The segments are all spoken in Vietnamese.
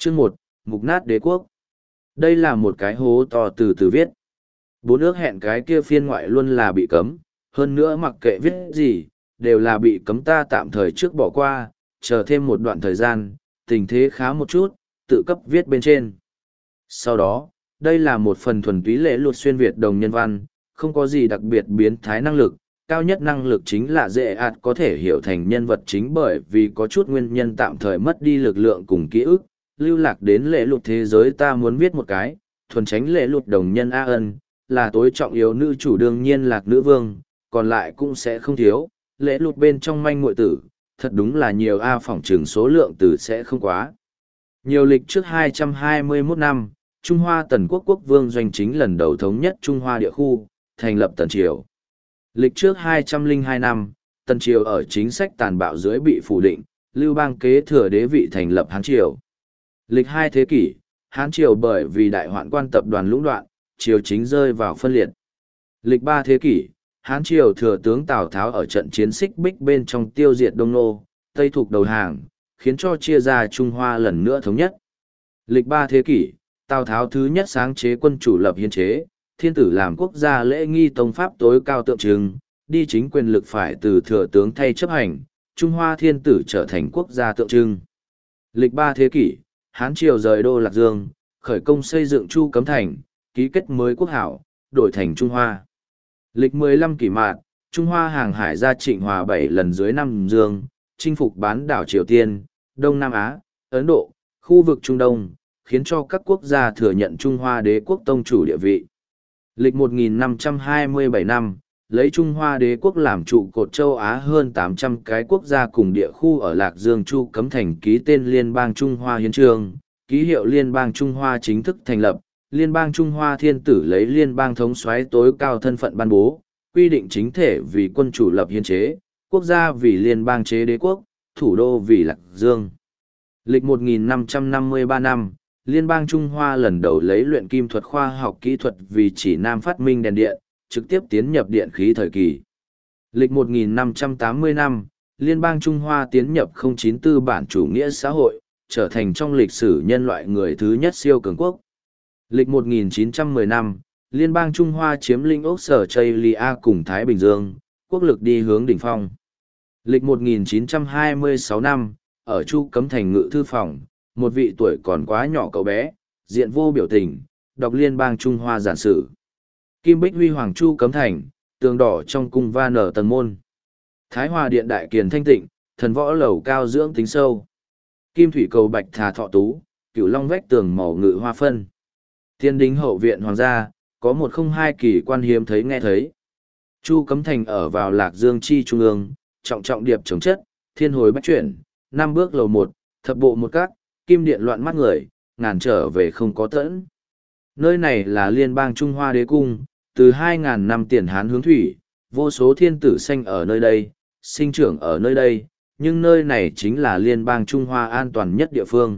Chương 1, Mục nát đế quốc. Đây là một cái hố to từ từ viết. Bốn ước hẹn cái kia phiên ngoại luôn là bị cấm, hơn nữa mặc kệ viết gì, đều là bị cấm, ta tạm thời trước bỏ qua, chờ thêm một đoạn thời gian, tình thế khá một chút, tự cấp viết bên trên. Sau đó, đây là một phần thuần túy lễ luật xuyên Việt đồng nhân văn, không có gì đặc biệt biến thái năng lực, cao nhất năng lực chính là dễ ạt có thể hiểu thành nhân vật chính bởi vì có chút nguyên nhân tạm thời mất đi lực lượng cùng ký ức, lưu lạc đến lễ luật thế giới. Ta muốn viết một cái, thuần tránh lễ luật đồng nhân A ân, là tối trọng yếu nữ chủ đương nhiên lạc nữ vương, còn lại cũng sẽ không thiếu, lễ luật bên trong manh muội tử, thật đúng là nhiều A phỏng trừng số lượng từ sẽ không quá. Nhiều lịch trước 221 năm, Trung Hoa Tần Quốc quốc vương doanh chính lần đầu thống nhất Trung Hoa địa khu, thành lập Tần Triều. Lịch trước 202 năm, Tần Triều ở chính sách tàn bạo dưới bị phủ định, Lưu Bang kế thừa đế vị thành lập Hán Triều. Lịch 2 thế kỷ, Hán Triều bởi vì đại hoạn quan tập đoàn lũng đoạn, triều chính rơi vào phân liệt. Lịch 3 thế kỷ, Hán Triều thừa tướng Tào Tháo ở trận chiến xích bích bên trong tiêu diệt Đông Nô, Tây Thục đầu hàng, khiến cho chia ra Trung Hoa lần nữa thống nhất. Lịch 3 thế kỷ, Tào Tháo thứ nhất sáng chế quân chủ lập hiến chế, thiên tử làm quốc gia lễ nghi tông pháp tối cao tượng trưng, đi chính quyền lực phải từ thừa tướng thay chấp hành, Trung Hoa thiên tử trở thành quốc gia tượng trưng. Lịch 3 thế kỷ, Hán Triều rời đô Lạc Dương, khởi công xây dựng Chu Cấm Thành, ký kết mới quốc hảo, đổi thành Trung Hoa. Lịch 15 kỷ mạt, Trung Hoa hàng hải ra Trịnh Hòa 7 lần dưới Nam Dương, chinh phục bán đảo Triều Tiên, Đông Nam Á, Ấn Độ, khu vực Trung Đông, khiến cho các quốc gia thừa nhận Trung Hoa đế quốc tông chủ địa vị. Lịch 1527 năm, lấy Trung Hoa đế quốc làm trụ cột châu Á hơn 800 cái quốc gia cùng địa khu ở Lạc Dương Chu Cấm Thành ký tên Liên bang Trung Hoa Hiến chương, ký hiệu Liên bang Trung Hoa chính thức thành lập, Liên bang Trung Hoa thiên tử lấy liên bang thống soái tối cao thân phận ban bố, quy định chính thể vì quân chủ lập hiến chế, quốc gia vì liên bang chế đế quốc, thủ đô vì Lạc Dương. Lịch 1553 năm, Liên bang Trung Hoa lần đầu lấy luyện kim thuật khoa học kỹ thuật vì chỉ nam phát minh đèn điện, trực tiếp tiến nhập điện khí thời kỳ. Lịch 1580 năm, Liên bang Trung Hoa tiến nhập 094 bản chủ nghĩa xã hội, trở thành trong lịch sử nhân loại người thứ nhất siêu cường quốc. Lịch 1910 năm, Liên bang Trung Hoa chiếm lĩnh ốc sở Chaylia cùng Thái Bình Dương, quốc lực đi hướng đỉnh phong. Lịch 1926 năm, ở Chu Cấm Thành ngự thư phòng, một vị tuổi còn quá nhỏ cậu bé, diện vô biểu tình, đọc Liên bang Trung Hoa giản sử. Kim Bích Huy Hoàng Chu Cấm Thành, tường đỏ trong cung va nở tầng môn. Thái Hòa Điện đại kiền thanh tịnh, thần võ lầu cao dưỡng tính sâu. Kim Thủy cầu bạch thà thọ tú, Cửu Long vách tường màu ngự hoa phân. Thiên Đính hậu viện hoàng gia, có 102 kỳ quan hiếm thấy nghe thấy. Chu Cấm Thành ở vào Lạc Dương chi trung ương, trọng trọng điệp chống chất, thiên hồi bách chuyển, 5 bước lầu 1, thập bộ một các, kim điện loạn mắt người, ngàn trở về không có tẫn. Nơi này là Liên bang Trung Hoa đế cung, từ 2.000 năm tiền Hán hướng thủy, vô số thiên tử sanh ở nơi đây, sinh trưởng ở nơi đây, nhưng nơi này chính là Liên bang Trung Hoa an toàn nhất địa phương.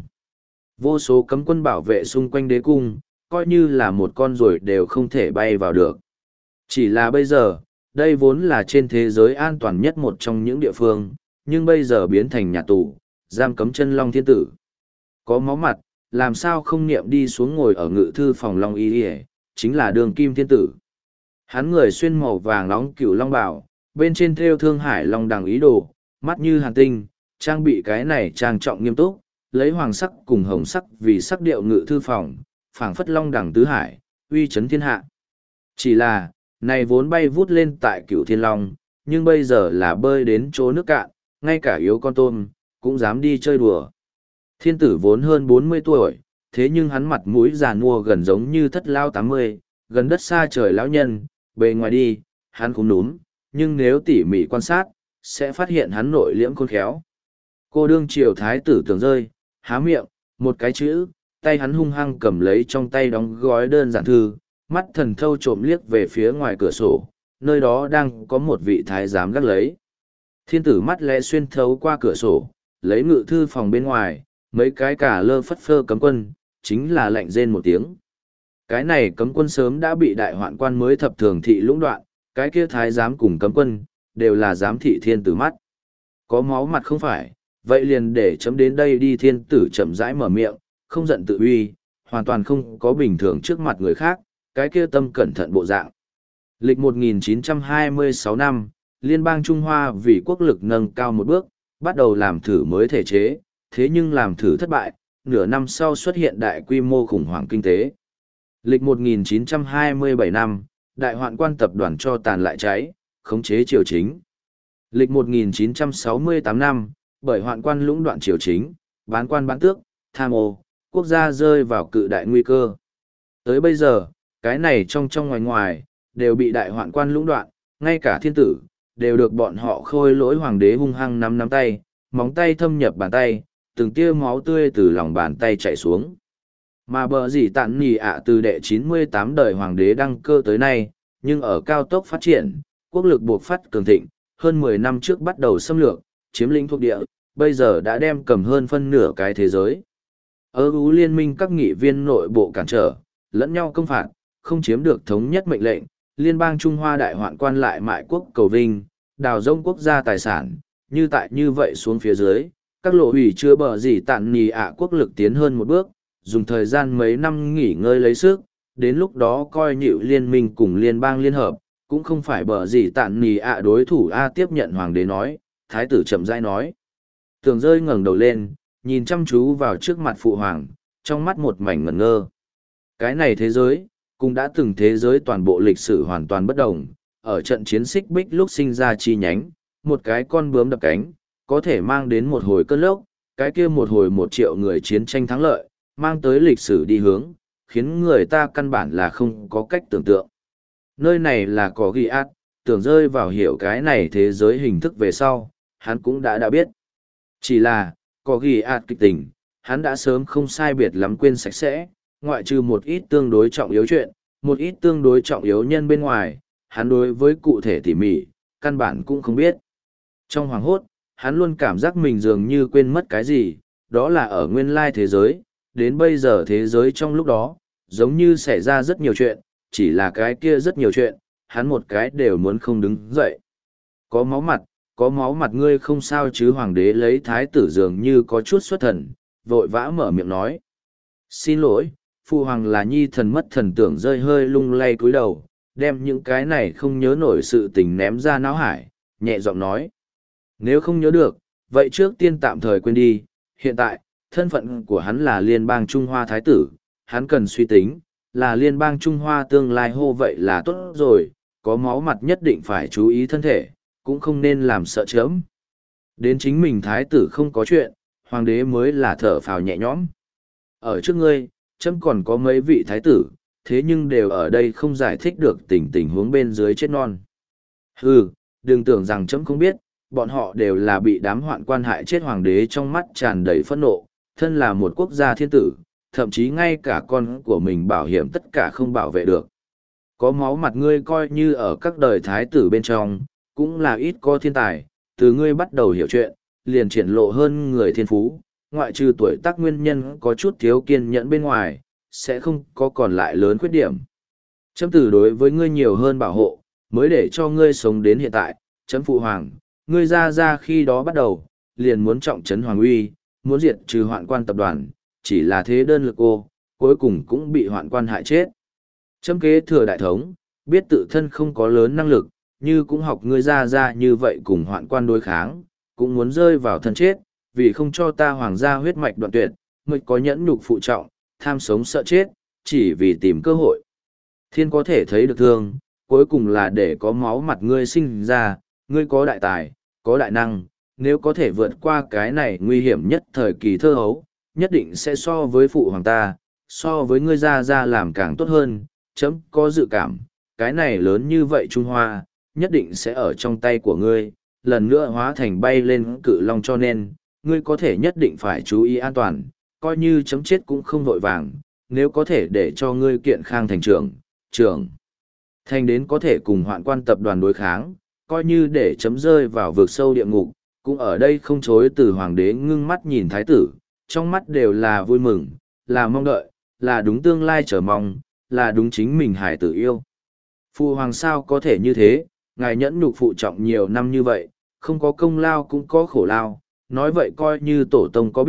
Vô số cấm quân bảo vệ xung quanh đế cung, coi như là một con ruồi đều không thể bay vào được. Chỉ là bây giờ, đây vốn là trên thế giới an toàn nhất một trong những địa phương, nhưng bây giờ biến thành nhà tù, giam cấm chân long thiên tử. Có máu mặt, làm sao không niệm đi xuống ngồi ở ngự thư phòng long y y, chính là đường kim thiên tử. Hắn người xuyên màu vàng nóng cửu long bảo, bên trên thêu thương hải long đằng ý đồ, mắt như hàn tinh, trang bị cái này trang trọng nghiêm túc, lấy hoàng sắc cùng hồng sắc vì sắc điệu ngự thư phòng, phảng phất long đằng tứ hải, uy chấn thiên hạ. Chỉ là, này vốn bay vút lên tại cửu thiên long, nhưng bây giờ là bơi đến chỗ nước cạn, ngay cả yếu con tôm, cũng dám đi chơi đùa. Thiên tử vốn hơn 40 tuổi, thế nhưng hắn mặt mũi già nua gần giống như thất lao 80, gần đất xa trời lão nhân, bề ngoài đi, hắn cũng núm, nhưng nếu tỉ mỉ quan sát, sẽ phát hiện hắn nội liễm khôn khéo. Cô đương triều thái tử tưởng rơi, há miệng, một cái chữ, tay hắn hung hăng cầm lấy trong tay đóng gói đơn giản thư, mắt thần thâu trộm liếc về phía ngoài cửa sổ, nơi đó đang có một vị thái giám gác lấy. Thiên tử mắt lẽ xuyên thấu qua cửa sổ, lấy ngự thư phòng bên ngoài, mấy cái cả lơ phất phơ cấm quân, chính là lạnh rên một tiếng. Cái này cấm quân sớm đã bị đại hoạn quan mới thập thường thị lũng đoạn, cái kia thái giám cùng cấm quân, đều là giám thị thiên tử mắt. Có máu mặt không phải, vậy liền để chấm đến đây đi. Thiên tử chậm rãi mở miệng, không giận tự uy, hoàn toàn không có bình thường trước mặt người khác, cái kia tâm cẩn thận bộ dạng. Lịch 1926 năm, Liên bang Trung Hoa vì quốc lực nâng cao một bước, bắt đầu làm thử mới thể chế, thế nhưng làm thử thất bại, nửa năm sau xuất hiện đại quy mô khủng hoảng kinh tế. Lịch 1927 năm, đại hoạn quan tập đoàn cho tàn lại cháy, khống chế triều chính. Lịch 1968 năm, bởi hoạn quan lũng đoạn triều chính, bán quan bán tước, tham ô, quốc gia rơi vào cự đại nguy cơ. Tới bây giờ, cái này trong ngoài ngoài, đều bị đại hoạn quan lũng đoạn, ngay cả thiên tử, đều được bọn họ khôi lỗi hoàng đế hung hăng nắm tay, móng tay thâm nhập bàn tay, từng tia máu tươi từ lòng bàn tay chảy xuống. Mà bờ gì tạn nì ạ từ đệ 98 đời hoàng đế đăng cơ tới nay, nhưng ở cao tốc phát triển, quốc lực buộc phát cường thịnh, hơn 10 năm trước bắt đầu xâm lược, chiếm lĩnh thuộc địa, bây giờ đã đem cầm hơn phân nửa cái thế giới. Ở Ú liên minh các nghị viên nội bộ cản trở, lẫn nhau công phạt, không chiếm được thống nhất mệnh lệnh, liên bang Trung Hoa đại hoạn quan lại mại quốc cầu vinh, đào rông quốc gia tài sản, như vậy xuống phía dưới, các lộ hủy chưa bờ gì tạn nì ạ quốc lực tiến hơn một bước, dùng thời gian mấy năm nghỉ ngơi lấy sức, đến lúc đó coi nhịu liên minh cùng liên bang liên hợp, cũng không phải bờ gì tạn nì ạ đối thủ A tiếp nhận hoàng đế nói, thái tử chậm rãi nói. Tường rơi ngẩng đầu lên, nhìn chăm chú vào trước mặt phụ hoàng, trong mắt một mảnh ngẩn ngơ. Cái này thế giới, cũng đã từng thế giới toàn bộ lịch sử hoàn toàn bất đồng, ở trận chiến xích bích lúc sinh ra chi nhánh, một cái con bướm đập cánh, có thể mang đến một hồi cơn lốc, cái kia một hồi 1 triệu người chiến tranh thắng lợi, mang tới lịch sử đi hướng, khiến người ta căn bản là không có cách tưởng tượng. Nơi này là có ghi át, tưởng rơi vào hiểu cái này thế giới hình thức về sau, hắn cũng đã biết. Chỉ là, có ghi át kịch tình, hắn đã sớm không sai biệt lắm quên sạch sẽ, ngoại trừ một ít tương đối trọng yếu chuyện, một ít tương đối trọng yếu nhân bên ngoài, hắn đối với cụ thể tỉ mỉ, căn bản cũng không biết. Trong hoàng hốt, hắn luôn cảm giác mình dường như quên mất cái gì, đó là ở nguyên lai thế giới, đến bây giờ thế giới trong lúc đó, giống như xảy ra rất nhiều chuyện, chỉ là cái kia rất nhiều chuyện, hắn một cái đều muốn không đứng dậy. Có máu mặt ngươi không sao chứ hoàng đế lấy thái tử dường như có chút xuất thần, vội vã mở miệng nói. Xin lỗi, phụ hoàng là nhi thần mất thần tưởng rơi hơi lung lay cúi đầu, đem những cái này không nhớ nổi sự tình ném ra não hải, nhẹ giọng nói. Nếu không nhớ được, vậy trước tiên tạm thời quên đi, hiện tại, thân phận của hắn là liên bang Trung Hoa Thái tử, hắn cần suy tính, là liên bang Trung Hoa tương lai hô vậy là tốt rồi, có máu mặt nhất định phải chú ý thân thể, cũng không nên làm sợ chớm. Đến chính mình Thái tử không có chuyện, hoàng đế mới là thở phào nhẹ nhõm. Ở trước ngươi, chấm còn có mấy vị Thái tử, thế nhưng đều ở đây không giải thích được tình huống bên dưới chết non. Hừ, đừng tưởng rằng chấm không biết, bọn họ đều là bị đám hoạn quan hại chết hoàng đế trong mắt tràn đầy phẫn nộ, thân là một quốc gia thiên tử, thậm chí ngay cả con của mình bảo hiểm tất cả không bảo vệ được. Có máu mặt ngươi coi như ở các đời thái tử bên trong, cũng là ít có thiên tài, từ ngươi bắt đầu hiểu chuyện, liền triển lộ hơn người thiên phú, ngoại trừ tuổi tác nguyên nhân có chút thiếu kiên nhẫn bên ngoài, sẽ không có còn lại lớn khuyết điểm. Chấm tử đối với ngươi nhiều hơn bảo hộ, mới để cho ngươi sống đến hiện tại, chấm phụ hoàng, ngươi ra khi đó bắt đầu, liền muốn trọng trấn hoàng uy, muốn diệt trừ hoạn quan tập đoàn, chỉ là thế đơn lực ô, cuối cùng cũng bị hoạn quan hại chết. Chấm kế thừa đại thống, biết tự thân không có lớn năng lực, như cũng học ngươi ra như vậy cùng hoạn quan đối kháng, cũng muốn rơi vào thân chết, vì không cho ta hoàng gia huyết mạch đoạn tuyệt, mới có nhẫn nhục phụ trọng, tham sống sợ chết, chỉ vì tìm cơ hội. Thiên có thể thấy được thương, cuối cùng là để có máu mặt ngươi sinh ra, ngươi có đại tài, có đại năng, nếu có thể vượt qua cái này nguy hiểm nhất thời kỳ thơ hấu, nhất định sẽ so với phụ hoàng ta, so với ngươi ra làm càng tốt hơn, chấm có dự cảm, cái này lớn như vậy Trung Hoa, nhất định sẽ ở trong tay của ngươi, lần nữa hóa thành bay lên cự long cho nên, ngươi có thể nhất định phải chú ý an toàn, coi như chấm chết cũng không vội vàng, nếu có thể để cho ngươi kiện khang thành trưởng thành đến có thể cùng hoạn quan tập đoàn đối kháng, coi như để chấm rơi vào vực sâu địa ngục, cũng ở đây không chối từ hoàng đế ngưng mắt nhìn thái tử, trong mắt đều là vui mừng, là mong đợi, là đúng tương lai chờ mong, là đúng chính mình hải tử yêu. Phụ hoàng sao có thể như thế, ngài nhẫn nhục phụ trọng nhiều năm như vậy, không có công lao cũng có khổ lao, nói vậy coi như tổ tông có biết,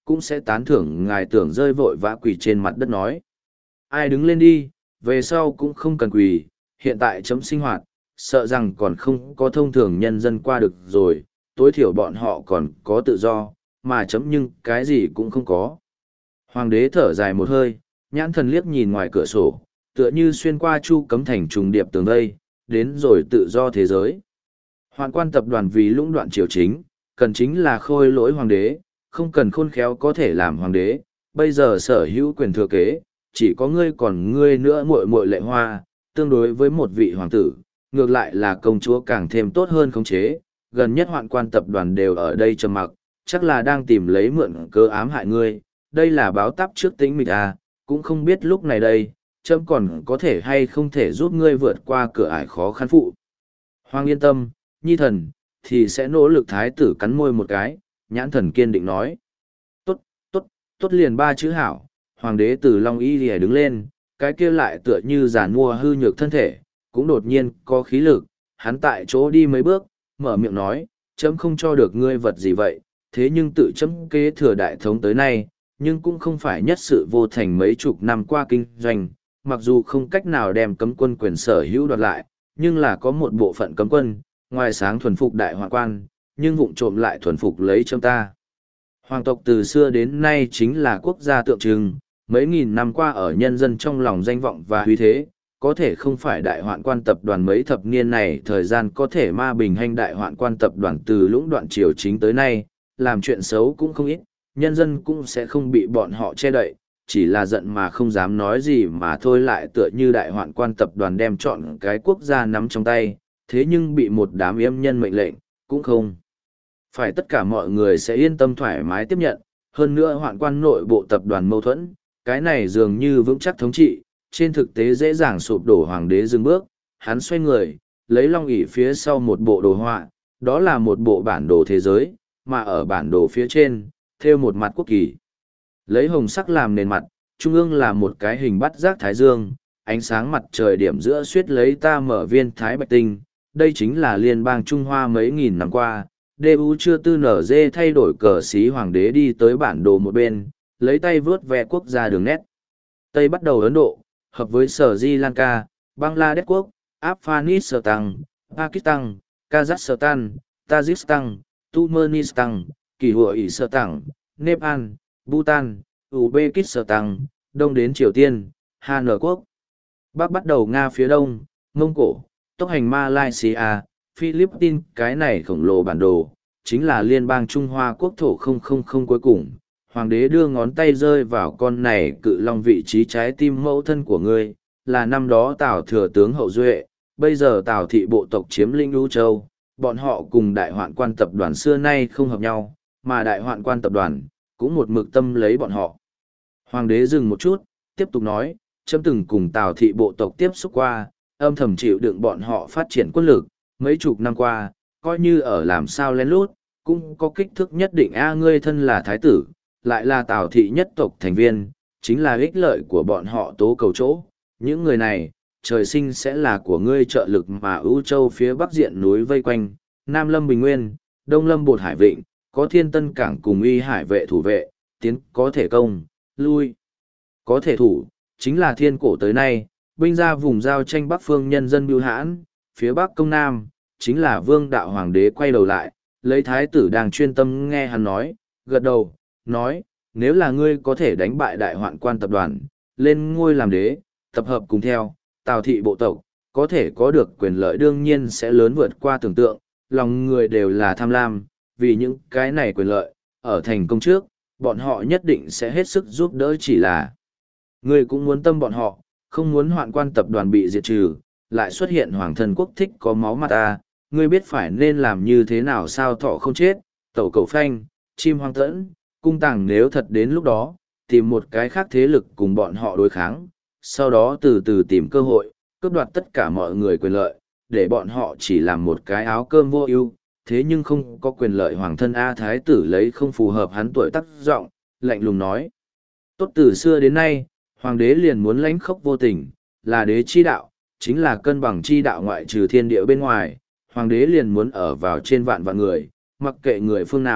cũng sẽ tán thưởng ngài tưởng rơi vội vã quỳ trên mặt đất nói. Ai đứng lên đi, về sau cũng không cần quỳ, hiện tại chấm sinh hoạt, sợ rằng còn không có thông thường nhân dân qua được rồi, tối thiểu bọn họ còn có tự do, mà chấm nhưng cái gì cũng không có. Hoàng đế thở dài một hơi, nhãn thần liếc nhìn ngoài cửa sổ, tựa như xuyên qua chu cấm thành trùng điệp tường vây, đến rồi tự do thế giới. Hoạn quan tập đoàn vì lũng đoạn triều chính, cần chính là khôi lỗi hoàng đế, không cần khôn khéo có thể làm hoàng đế, bây giờ sở hữu quyền thừa kế, chỉ có ngươi còn ngươi nữa muội muội Lệ Hoa, tương đối với một vị hoàng tử, ngược lại là công chúa càng thêm tốt hơn khống chế, gần nhất hoạn quan tập đoàn đều ở đây trầm mặc, chắc là đang tìm lấy mượn cơ ám hại ngươi, đây là báo táp trước tính mịch à, cũng không biết lúc này đây, trẫm còn có thể hay không thể giúp ngươi vượt qua cửa ải khó khăn phụ. Hoàng yên tâm, nhi thần, thì sẽ nỗ lực. Thái tử cắn môi một cái, nhãn thần kiên định nói. Tốt, tốt, tốt liền ba chữ hảo. Hoàng đế từ Long Y lìa đứng lên, cái kia lại tựa như giàn mua hư nhược thân thể, cũng đột nhiên có khí lực, hắn tại chỗ đi mấy bước, mở miệng nói, chấm không cho được ngươi vật gì vậy, thế nhưng tự chấm kế thừa đại thống tới nay, nhưng cũng không phải nhất sự vô thành mấy chục năm qua kinh doanh, mặc dù không cách nào đem cấm quân quyền sở hữu đoạt lại, nhưng là có một bộ phận cấm quân, ngoài sáng thuần phục đại hoàng quan, nhưng vụng trộm lại thuần phục lấy chấm ta. Hoàng tộc từ xưa đến nay chính là quốc gia tượng trưng, mấy nghìn năm qua ở nhân dân trong lòng danh vọng và huy thế, có thể không phải đại hoạn quan tập đoàn mấy thập niên này thời gian có thể ma bình hành đại hoạn quan tập đoàn từ lũng đoạn triều chính tới nay, làm chuyện xấu cũng không ít, nhân dân cũng sẽ không bị bọn họ che đậy, chỉ là giận mà không dám nói gì mà thôi, lại tựa như đại hoạn quan tập đoàn đem chọn cái quốc gia nắm trong tay, thế nhưng bị một đám yêm nhân mệnh lệnh, cũng không phải tất cả mọi người sẽ yên tâm thoải mái tiếp nhận, hơn nữa hoạn quan nội bộ tập đoàn mâu thuẫn, cái này dường như vững chắc thống trị, trên thực tế dễ dàng sụp đổ. Hoàng đế dừng bước, hắn xoay người, lấy long ỷ phía sau một bộ đồ họa, đó là một bộ bản đồ thế giới, mà ở bản đồ phía trên, thêu một mặt quốc kỳ. Lấy hồng sắc làm nền mặt, trung ương là một cái hình bắt giác thái dương, ánh sáng mặt trời điểm giữa suýt lấy ta mở viên thái bạch tinh, đây chính là liên bang Trung Hoa mấy nghìn năm qua. DU chưa tư nở dê thay đổi cờ xí hoàng đế đi tới bản đồ một bên, lấy tay vướt ve quốc gia đường nét. Tây bắt đầu Ấn Độ, hợp với Sở Di Lanka, Bangladesh quốc, Afghanistan, Pakistan, Kazakhstan, Tajikistan, Turkmenistan, Kỳ Hội ỷ Sở Tảng, Nepal, Bhutan, Uzbekistan, đông đến Triều Tiên, Hàn Quốc. Bắc bắt đầu Nga phía đông, Mông Cổ, tốc hành Malaysia, Philippines. Cái này khổng lồ bản đồ, chính là liên bang Trung Hoa quốc thổ 000 cuối cùng. Hoàng đế đưa ngón tay rơi vào con này cự long vị trí trái tim mẫu thân của ngươi, là năm đó Tào thừa tướng hậu duệ, bây giờ Tào thị bộ tộc chiếm lĩnh Lưu Châu, bọn họ cùng đại hoạn quan tập đoàn xưa nay không hợp nhau, mà đại hoạn quan tập đoàn cũng một mực tâm lấy bọn họ. Hoàng đế dừng một chút, tiếp tục nói, chấm từng cùng Tào thị bộ tộc tiếp xúc qua, âm thầm chịu đựng bọn họ phát triển quân lực, mấy chục năm qua, coi như ở làm sao lén lút, cũng có kích thước nhất định. Ngươi thân là thái tử, lại là Tào thị nhất tộc thành viên, chính là ích lợi của bọn họ tố cầu chỗ. Những người này, trời sinh sẽ là của ngươi trợ lực mà ưu châu phía bắc diện núi vây quanh, Nam Lâm Bình Nguyên, Đông Lâm Bột Hải Vịnh, có Thiên Tân Cảng cùng uy hải vệ thủ vệ, tiến có thể công, lui có thể thủ, chính là thiên cổ tới nay, binh ra vùng giao tranh Bắc phương nhân dân bưu hãn, phía Bắc công Nam, chính là vương đạo hoàng đế quay đầu lại, lấy thái tử đang chuyên tâm nghe hắn nói, gật đầu, nói, nếu là ngươi có thể đánh bại đại hoạn quan tập đoàn, lên ngôi làm đế, tập hợp cùng theo, Tào thị bộ tộc, có thể có được quyền lợi đương nhiên sẽ lớn vượt qua tưởng tượng, lòng người đều là tham lam, vì những cái này quyền lợi, ở thành công trước, bọn họ nhất định sẽ hết sức giúp đỡ, chỉ là ngươi cũng muốn tâm bọn họ, không muốn hoạn quan tập đoàn bị diệt trừ, lại xuất hiện hoàng thân quốc thích có máu mặt ta, ngươi biết phải nên làm như thế nào sao thọ không chết, tẩu cầu phanh, chim hoang tẫn, cung tàng, nếu thật đến lúc đó, tìm một cái khác thế lực cùng bọn họ đối kháng, sau đó từ từ tìm cơ hội, cướp đoạt tất cả mọi người quyền lợi, để bọn họ chỉ làm một cái áo cơm vô ưu, thế nhưng không có quyền lợi hoàng thân. Thái tử lấy không phù hợp hắn tuổi tác giọng, lạnh lùng nói. Tốt, từ xưa đến nay, hoàng đế liền muốn lãnh khốc vô tình, là đế chi đạo, chính là cân bằng chi đạo, ngoại trừ thiên địa bên ngoài, hoàng đế liền muốn ở vào trên vạn vạn người, mặc kệ người phương nào,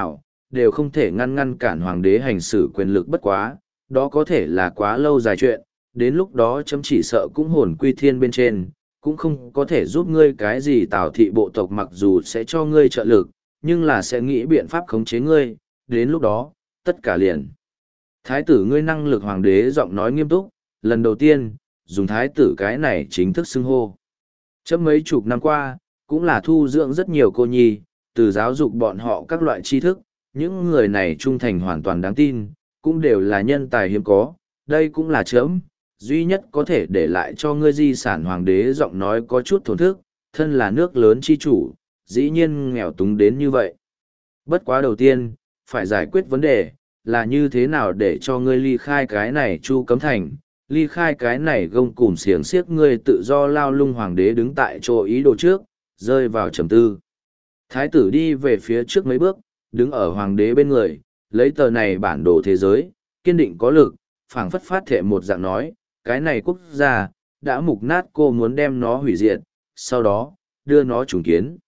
đều không thể ngăn cản hoàng đế hành xử quyền lực bất quá, đó có thể là quá lâu dài chuyện, đến lúc đó chấm chỉ sợ cũng hồn quy thiên bên trên, cũng không có thể giúp ngươi cái gì. Tào thị bộ tộc mặc dù sẽ cho ngươi trợ lực, nhưng là sẽ nghĩ biện pháp khống chế ngươi, đến lúc đó, tất cả liền. Thái tử ngươi năng lực hoàng đế giọng nói nghiêm túc, lần đầu tiên, dùng thái tử cái này chính thức xưng hô. Chấm mấy chục năm qua, cũng là thu dưỡng rất nhiều cô nhi, từ giáo dục bọn họ các loại tri thức, những người này trung thành hoàn toàn đáng tin, cũng đều là nhân tài hiếm có, đây cũng là chấm, duy nhất có thể để lại cho ngươi di sản. Hoàng đế giọng nói có chút thổn thức, thân là nước lớn chi chủ, dĩ nhiên nghèo túng đến như vậy. Bất quá đầu tiên, phải giải quyết vấn đề, là như thế nào để cho ngươi ly khai cái này Chu Cấm Thành, ly khai cái này gông cùm xiềng xiếc ngươi tự do lao lung. Hoàng đế đứng tại chỗ ý đồ trước, rơi vào trầm tư. Thái tử đi về phía trước mấy bước, đứng ở hoàng đế bên người, lấy tờ này bản đồ thế giới, kiên định có lực, phảng phất phát thệ một dạng nói, cái này quốc gia, đã mục nát, cô muốn đem nó hủy diệt, sau đó, đưa nó trùng kiến.